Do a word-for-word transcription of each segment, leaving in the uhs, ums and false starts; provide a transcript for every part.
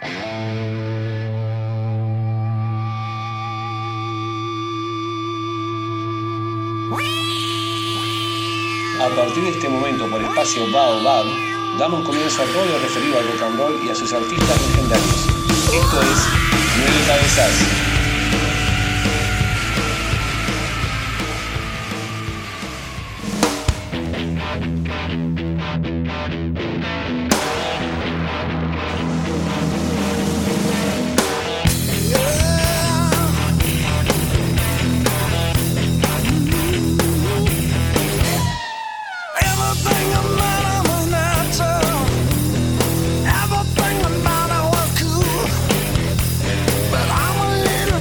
A partir de este momento, por espacio Baobab, damos comienzo a todo lo referido al rock and roll y a sus artistas legendarios. Esto es Nueve Cabezas. Everything about it was cool, but I'm a little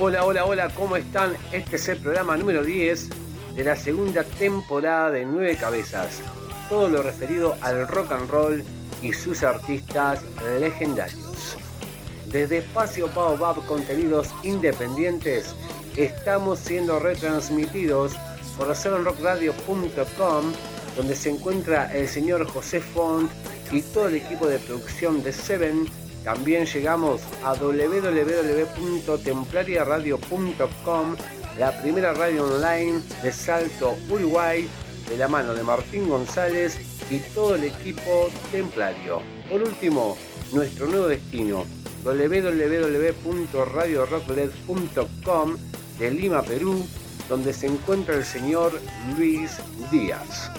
Hola, hola, hola, ¿cómo están? Este es el programa número diez de la segunda temporada de Nueve Cabezas. Todo lo referido al rock and roll y sus artistas legendarios. Desde Espacio Baobab Contenidos Independientes estamos siendo retransmitidos por seven rock radio punto com, donde se encuentra el señor José Font y todo el equipo de producción de Seven. También llegamos a doble u doble u doble u punto templaria radio punto com, la primera radio online de Salto, Uruguay, de la mano de Martín González y todo el equipo templario. Por último, nuestro nuevo destino, doble u doble u doble u punto radio rocklet punto com de Lima, Perú, donde se encuentra el señor Luis Díaz.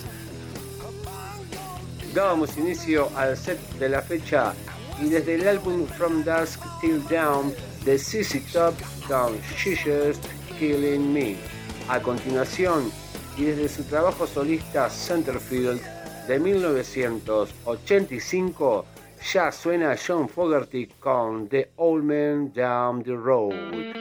Dábamos inicio al set de la fecha y desde el álbum From Dusk Till Dawn de Z Z Top con She's Just Killing Me. A continuación, y desde su trabajo solista Centerfield de mil novecientos ochenta y cinco, ya suena John Fogerty con The Old Man Down the Road.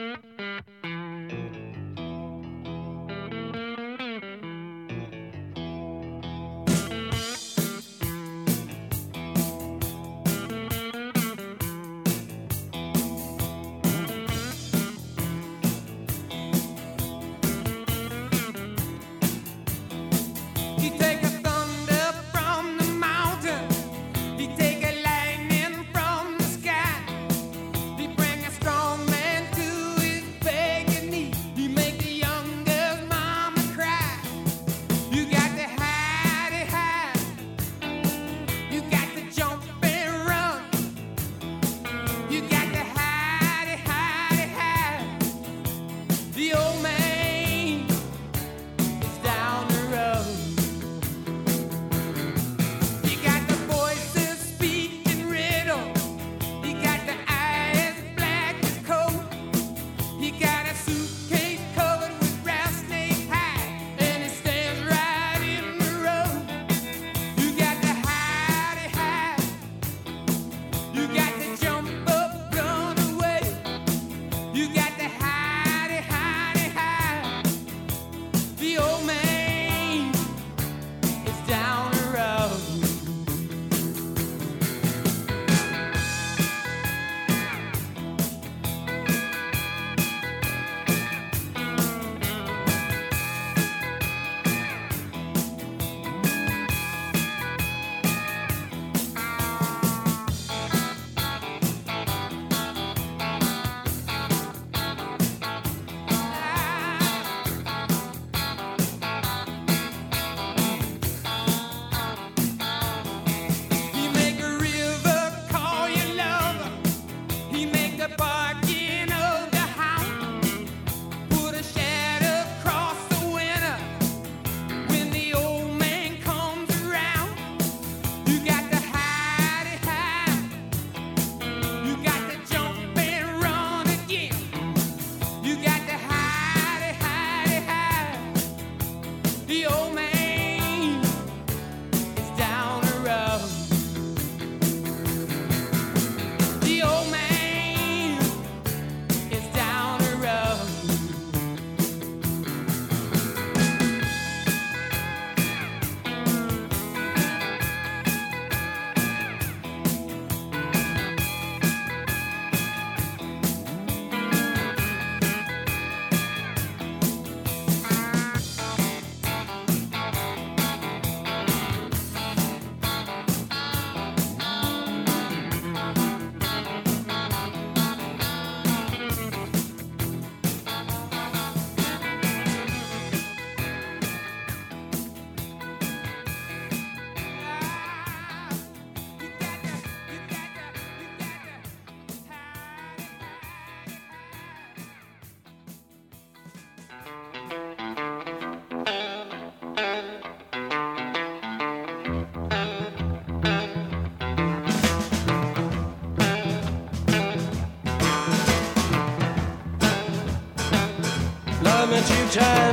me two-time,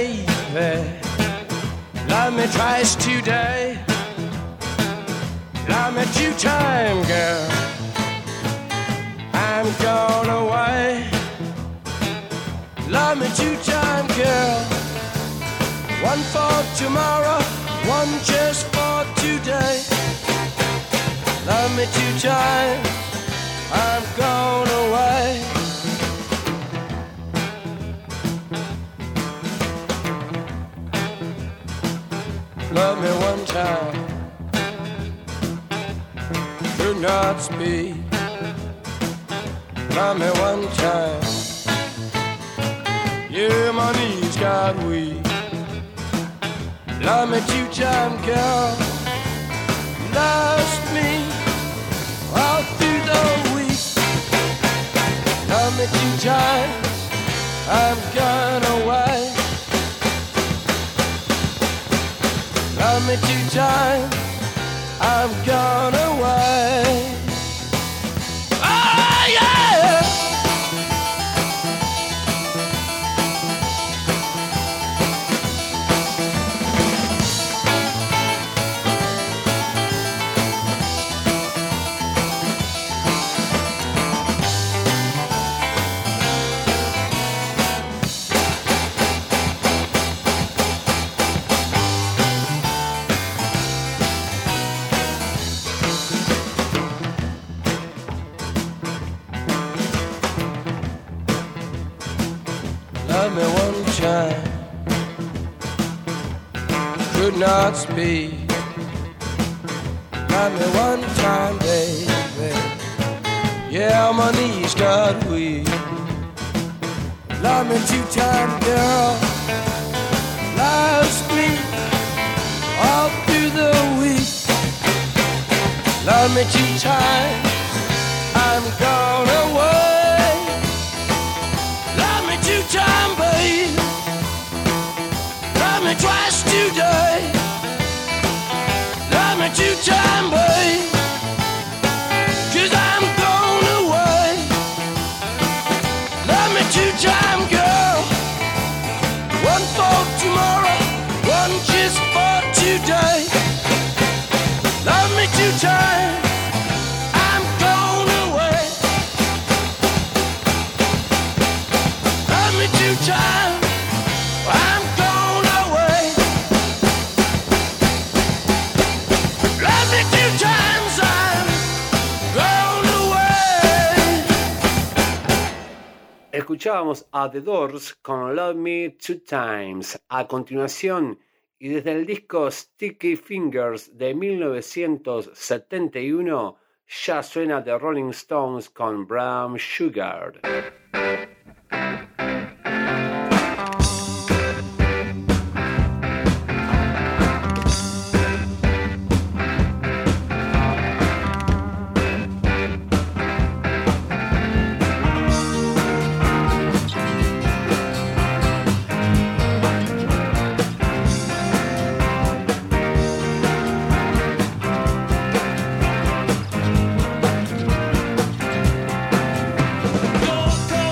baby. Love me twice today. Love me two-time, girl. I'm gone away. Love me two-time girl. One for tomorrow, one just for today. Love me two-time, I'm gone away. Love me one time, could not speak. Love me one time, yeah, my knees got weak. Love me two-time, girl, lost me all through the week. Love me two-time, I'm gone away. Love me two-time, I'm gone away. Oh yeah! Love me one time, could not speak. Love me one time, baby, yeah, my knees got weak. Love me two-time, girl, lost me all through the week. Love me two-time, I'm gone away. Two-time, babe, love me twice today. Love me two-time, babe, 'cause I'm gone away. Love me two-time, girl, one for tomorrow, one just for today. Love me two-time, I'm gone away. Love me two-time, I'm gone away. Love me two times, I'm gone away. Escuchábamos a The Doors con Love Me Two Times. A continuación, y desde el disco Sticky Fingers de mil novecientos setenta y uno, ya suena The Rolling Stones con Brown Sugar. Go, go.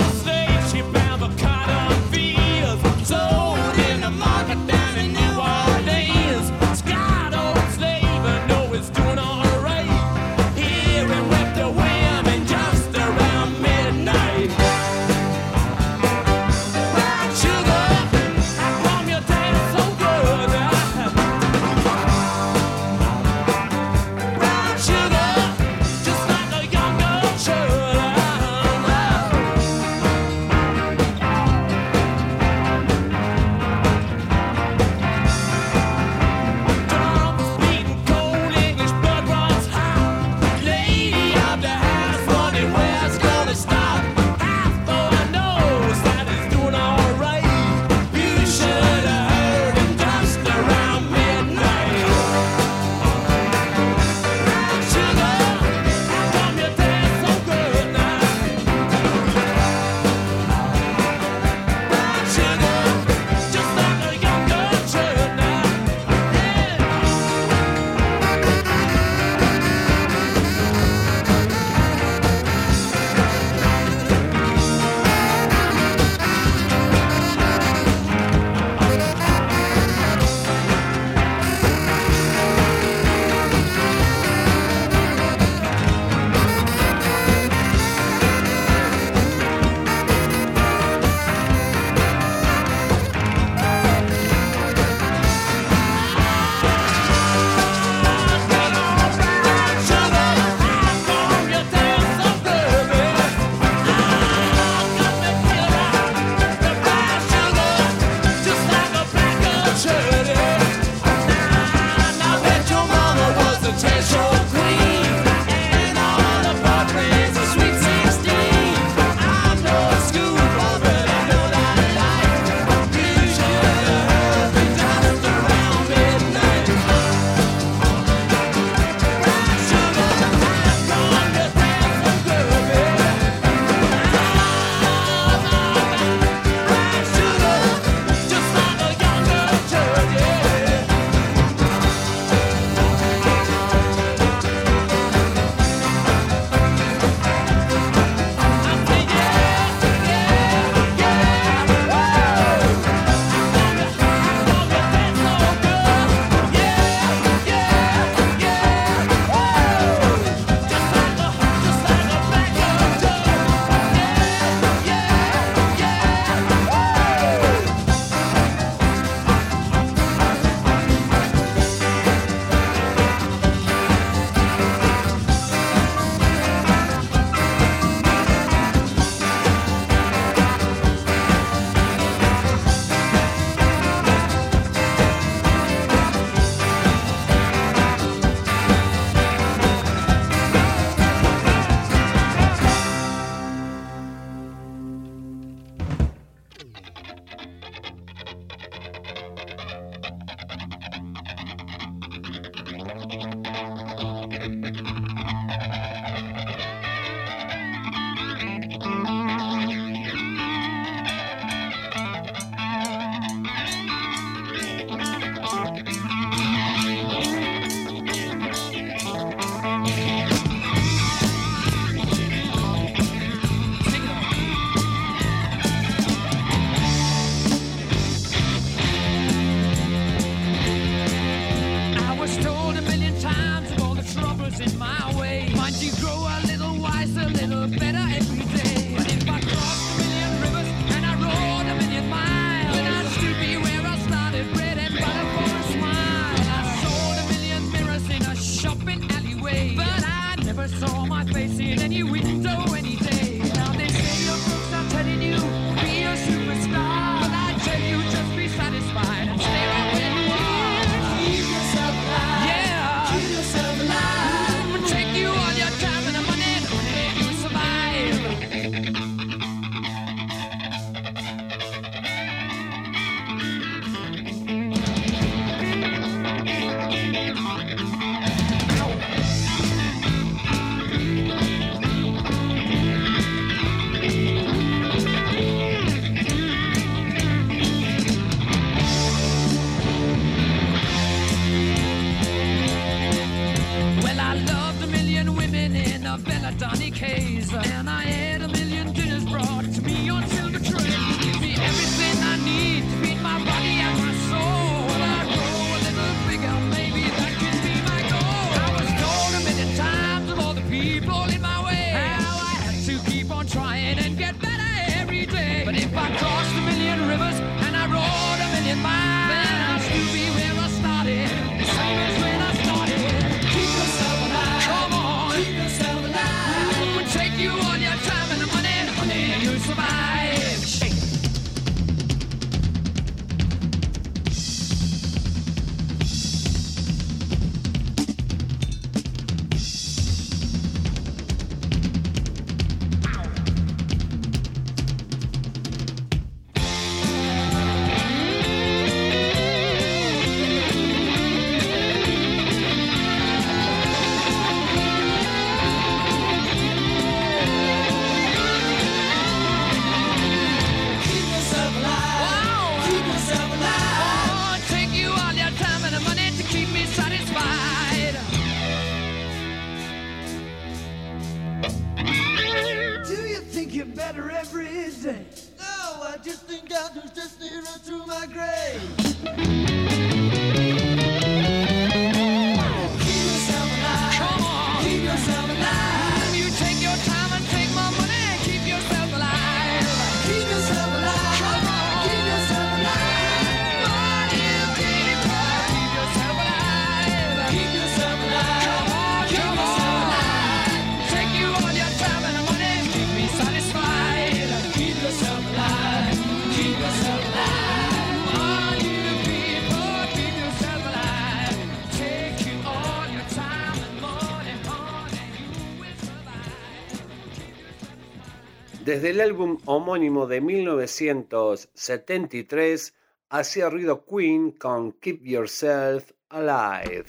Desde el álbum homónimo de mil novecientos setenta y tres hacía ruido Queen con Keep Yourself Alive.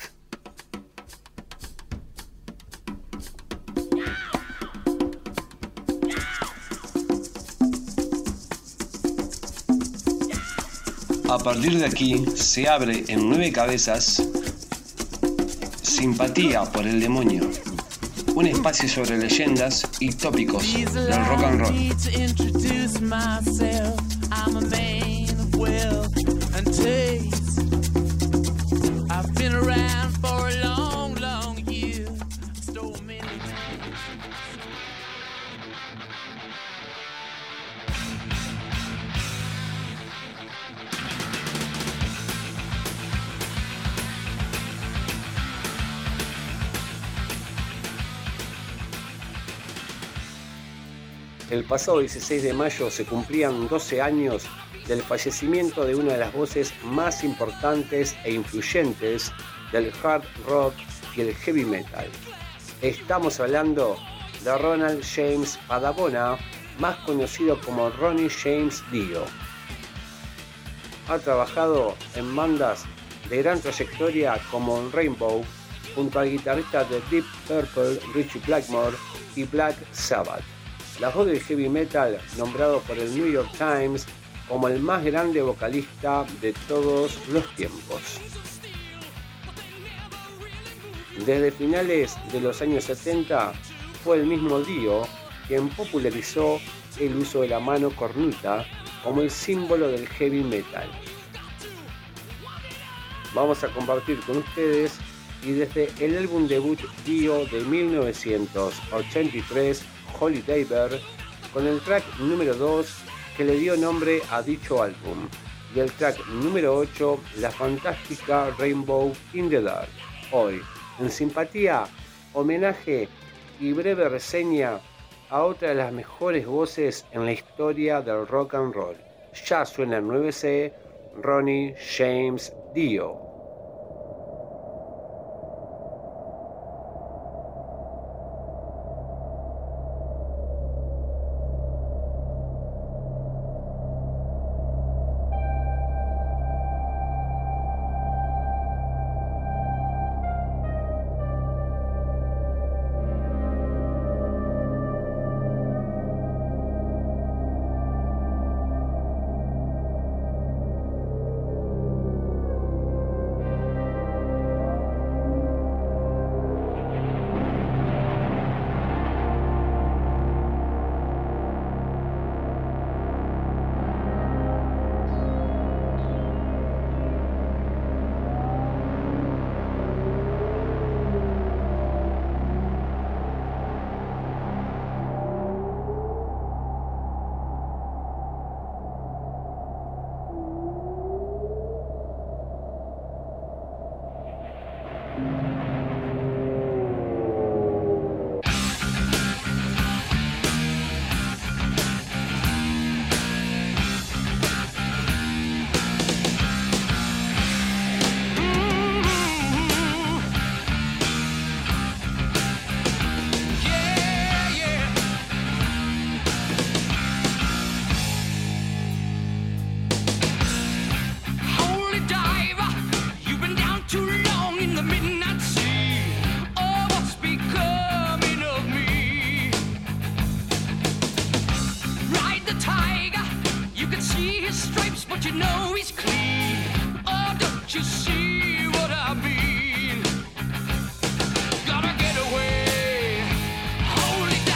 A partir de aquí se abre en nueve cabezas Simpatía por el Demonio, un espacio sobre leyendas y tópicos del rock and roll. El pasado dieciséis de mayo se cumplían doce años del fallecimiento de una de las voces más importantes e influyentes del hard rock y el heavy metal. Estamos hablando de Ronald James Padavona, más conocido como Ronnie James Dio. Ha trabajado en bandas de gran trayectoria como Rainbow, junto al guitarrista de Deep Purple, Ritchie Blackmore, y Black Sabbath. La voz del heavy metal, nombrado por el New York Times como el más grande vocalista de todos los tiempos. Desde finales de los años setenta fue el mismo Dio quien popularizó el uso de la mano cornuta como el símbolo del heavy metal. Vamos a compartir con ustedes y desde el álbum debut Dio de mil novecientos ochenta y tres, Holiday Bear, con el track número dos que le dio nombre a dicho álbum, y el track número ocho, la fantástica Rainbow in the Dark. Hoy, en Simpatía, homenaje y breve reseña a otra de las mejores voces en la historia del rock and roll. Ya suena en nueve C, Ronnie James Dio.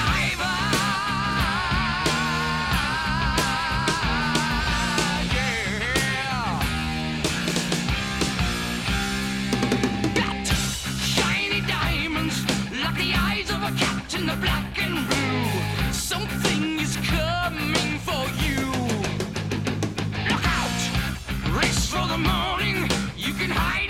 Yeah.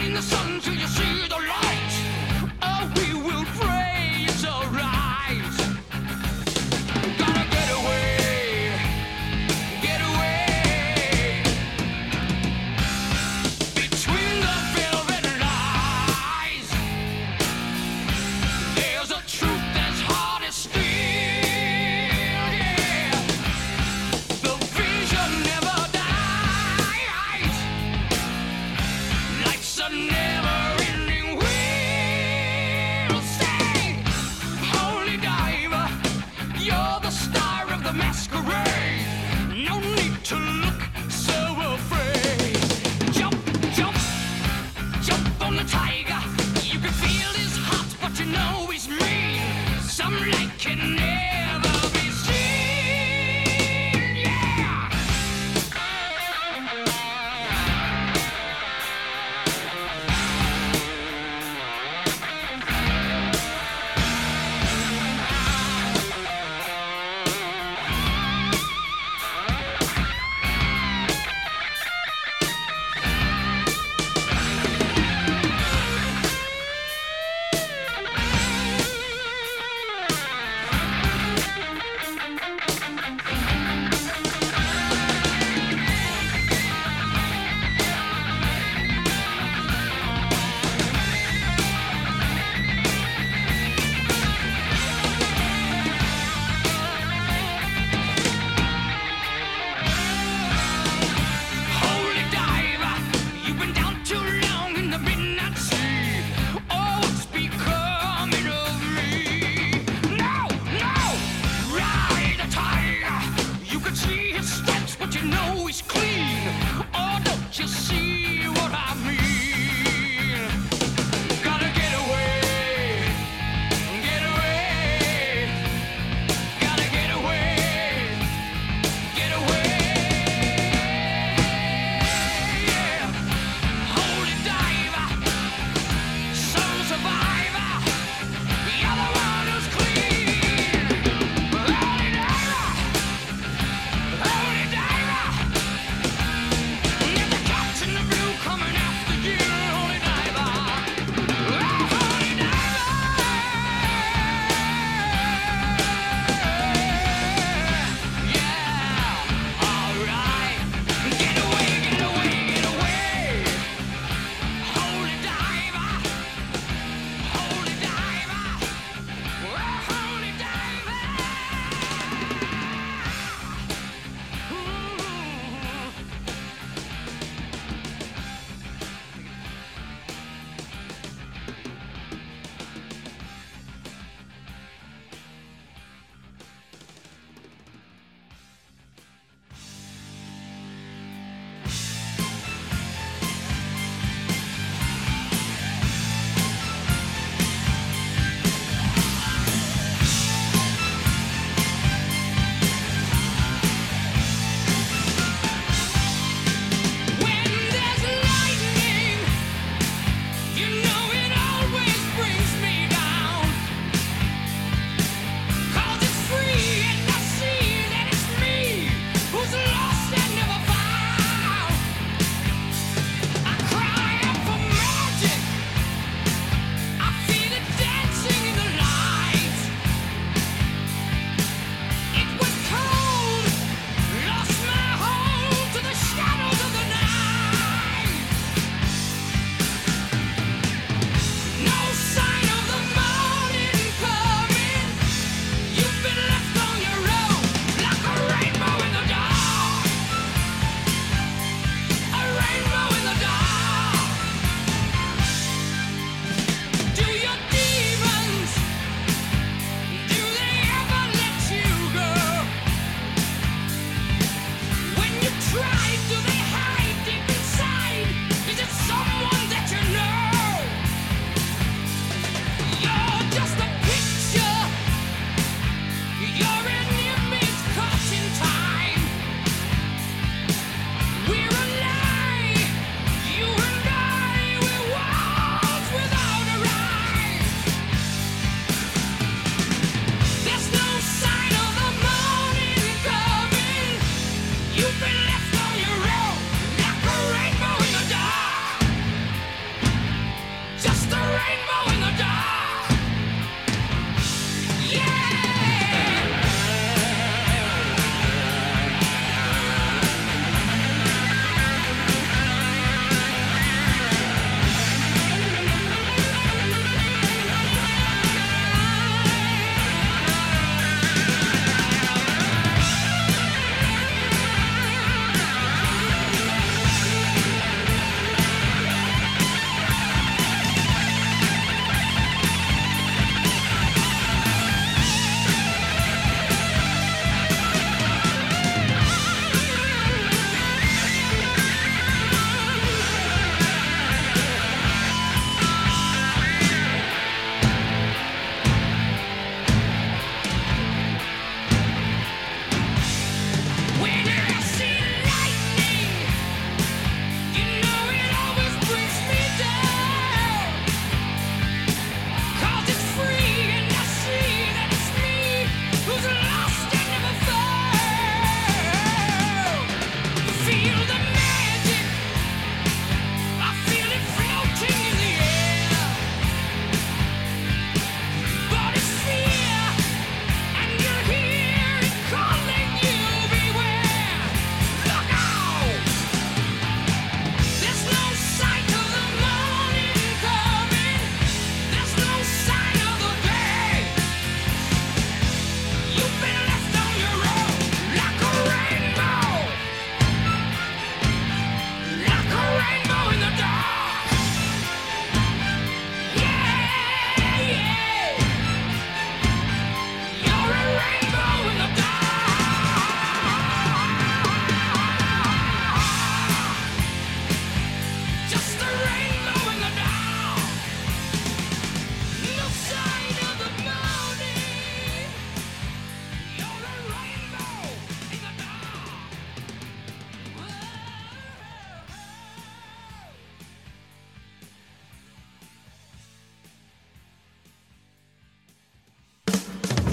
Never ending wheel.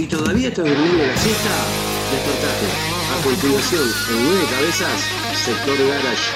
¿Y todavía estás durmiendo la siesta? Despertate. A continuación, en Nueve Cabezas, Sector Garage.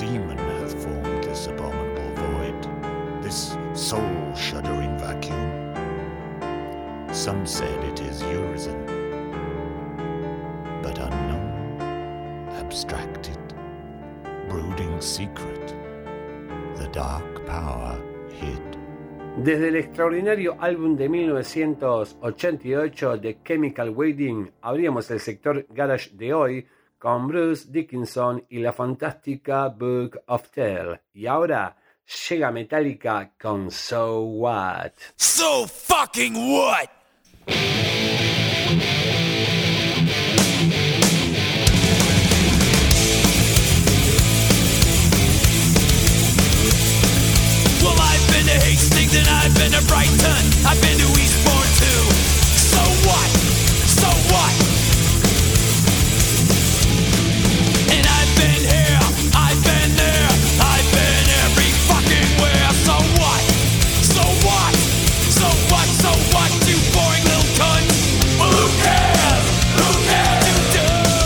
demon hath formed this abominable void, this soul-shuddering vacuum. Some said it is Urizen, but unknown, abstracted, brooding secret, the dark power hid. Desde el extraordinario álbum de mil novecientos ochenta y ocho de Chemical Wedding, abríamos el sector garage de hoy con Bruce Dickinson y la fantástica Book of Tell. Y ahora llega Metallica con So What. So fucking what? Well, I've been to Hastings and I've been to Brighton. I've been to Eastbourne too. So what? So what? And I've been here, I've been there, I've been every fucking where. So what? So what? So what? So what? You boring little cunt. Well, who cares? Who cares? You do.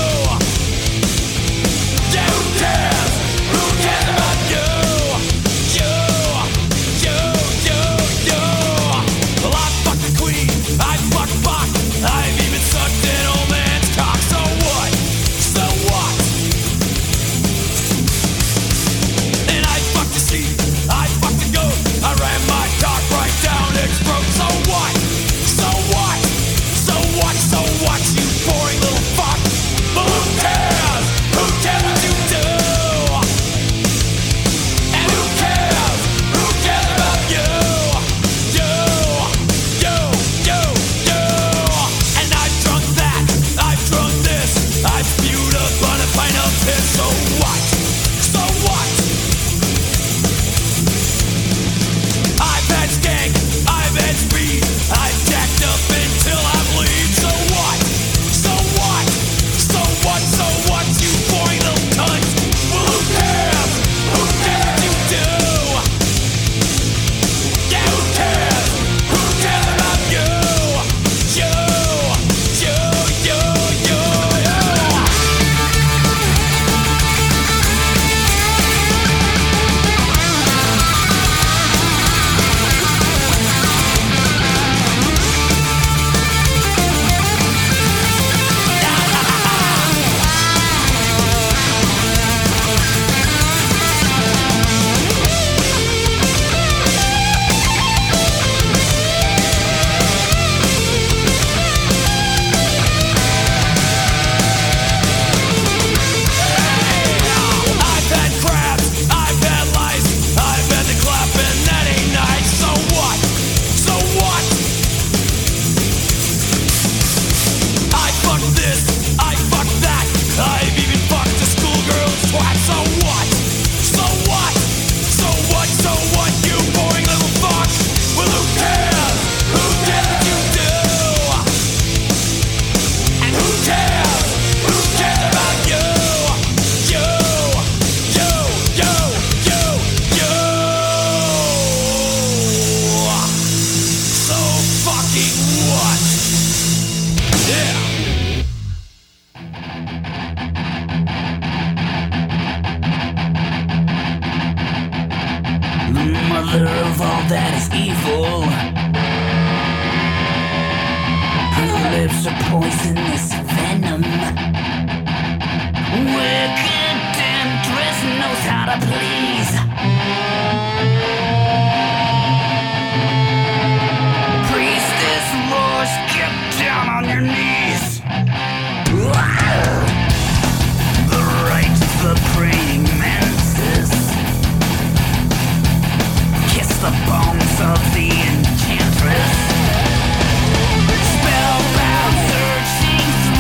Yeah, who cares? Who cares about you? You. You. You. You. Well, I fucked the queen. I fucked Bach. I've even sucked an old man's cock. So what? So what? And I fucked the sheep. I fucked the goat. I ran my cock right down its throat. So what? So what? So what? So what? You boring little fuck. But who cares? Who cares what you do? And who cares? Who cares about you? You. You. You. You. And I've drunk that. I've drunk this. I've spewed upon a pint of piss. So what? So what? I've had skank, I've had speed, I've jacked up until I bleed. So what? So what? So what? So what? You boring little cunt. Well, who cares? Who cares what you do? Yeah, who cares? Who cares about you? You. You. You. You. You. I've had crabs, I've had lice, I've had the clap and that ain't nice. So what? So what? I fucked this, I fucked that, I've even fucked a schoolgirl's twat. So what? So what? So what? So what? You boring little fuck. Well, who cares? Who cares what you do? And who cares? Who cares about you? You. You. You. You. You. So fucking what? Yeah. The mother of all that is evil. Her lips are poisonous venom. Wicked temptress knows how to please. Priestess roars, get down on your knees. The right of the praying mantis. Kiss the bones of the enchantress. Spellbound searching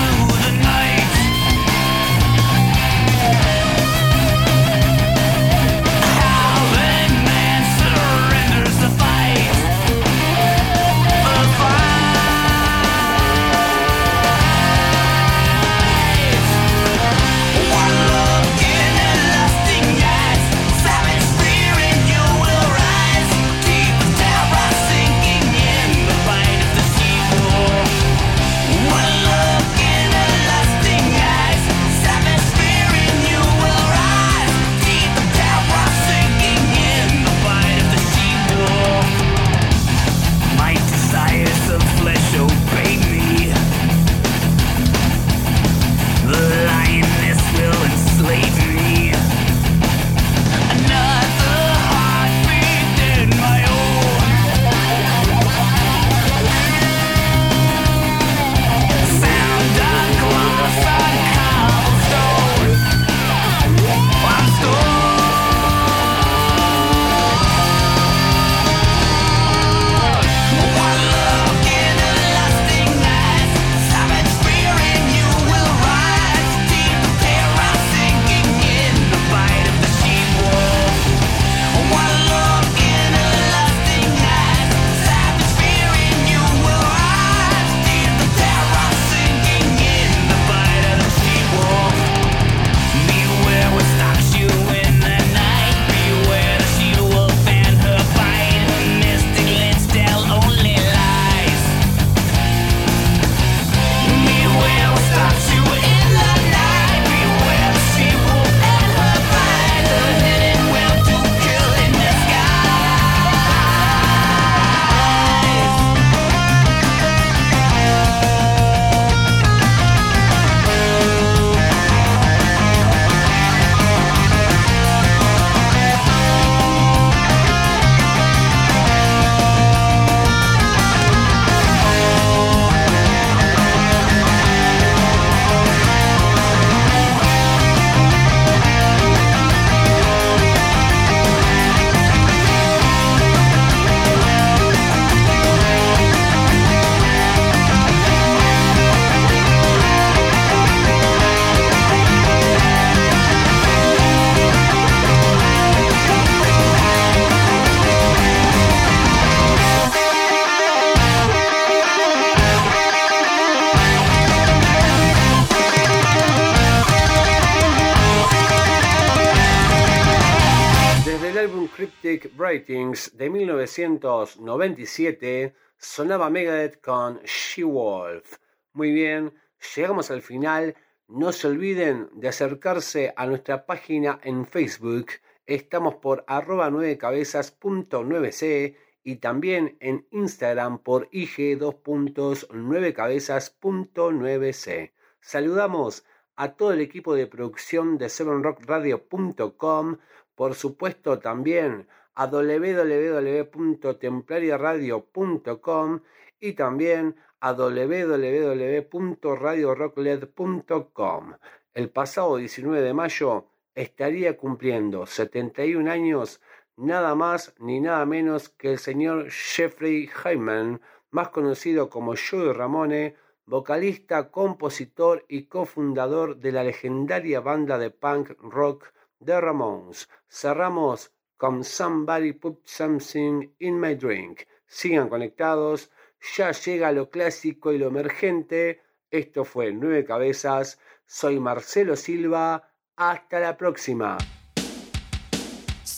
Cryptic Writings de mil novecientos noventa y siete sonaba Megadeth con She-Wolf. Muy bien, llegamos al final. No se olviden de acercarse a nuestra página en Facebook. Estamos por arroba nueve cabezas punto nueve c y también en Instagram por I G dos puntos nueve cabezas punto nueve c. Saludamos a todo el equipo de producción de seven rock radio punto com, por supuesto también a doble u doble u doble u punto templaria radio punto com y también a doble u doble u doble u punto radio rock led punto com. El pasado diecinueve de mayo estaría cumpliendo setenta y un años nada más ni nada menos que el señor Jeffrey Hyman, más conocido como Joey Ramone, vocalista, compositor y cofundador de la legendaria banda de punk rock The Ramones. Cerramos con Somebody Put Something in My Drink. Sigan conectados, ya llega lo clásico y lo emergente. Esto fue Nueve Cabezas. Soy Marcelo Silva. Hasta la próxima.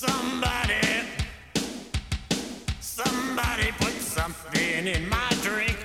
Somebody, somebody put something in my drink.